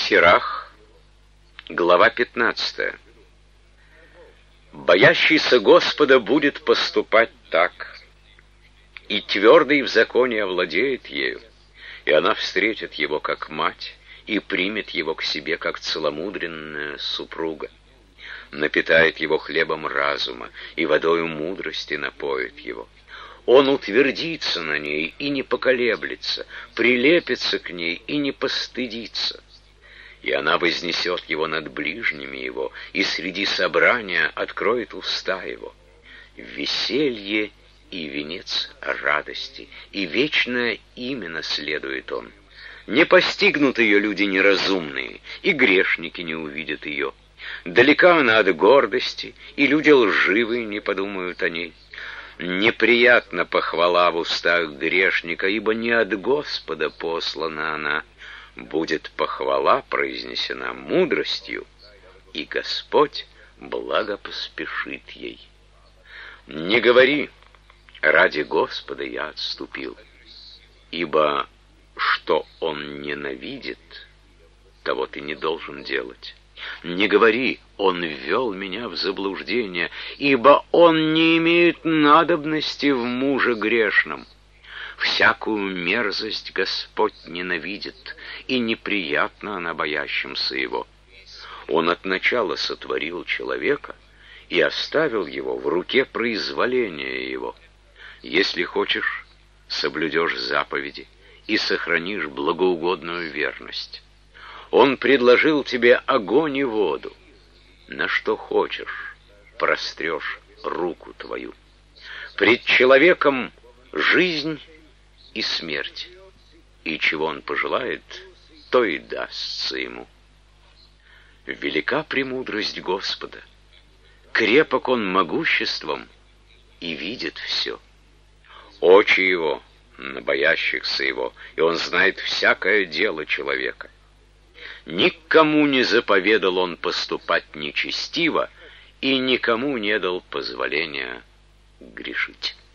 Сирах, глава 15. Боящийся Господа будет поступать так, и твердый в законе овладеет ею, и она встретит его как мать, и примет его к себе как целомудренная супруга, напитает его хлебом разума, и водою мудрости напоит его. Он утвердится на ней и не поколеблется, прилепится к ней и не постыдится. И она вознесет его над ближними его, и среди собрания откроет уста его. Веселье и венец радости, и вечное имя наследует он. Не постигнут ее люди неразумные, и грешники не увидят ее. Далека она от гордости, и люди лживые не подумают о ней. Неприятна похвала в устах грешника, ибо не от Господа послана она. Будет похвала произнесена мудростью, и Господь благо поспешит ей. Не говори: ради Господа я отступил, ибо что Он ненавидит, того ты не должен делать. Не говори: он ввел меня в заблуждение, ибо он не имеет надобности в муже грешном. Всякую мерзость Господь ненавидит, и неприятна она боящимся его. Он от начала сотворил человека и оставил его в руке произволения его. Если хочешь, соблюдешь заповеди и сохранишь благоугодную верность. Он предложил тебе огонь и воду. На что хочешь, прострешь руку твою. Пред человеком жизнь и смерть, и чего он пожелает, то и дастся ему. Велика премудрость Господа, крепок он могуществом и видит все. Очи его на боящихся его, и он знает всякое дело человека. Никому не заповедал он поступать нечестиво, и никому не дал позволения грешить.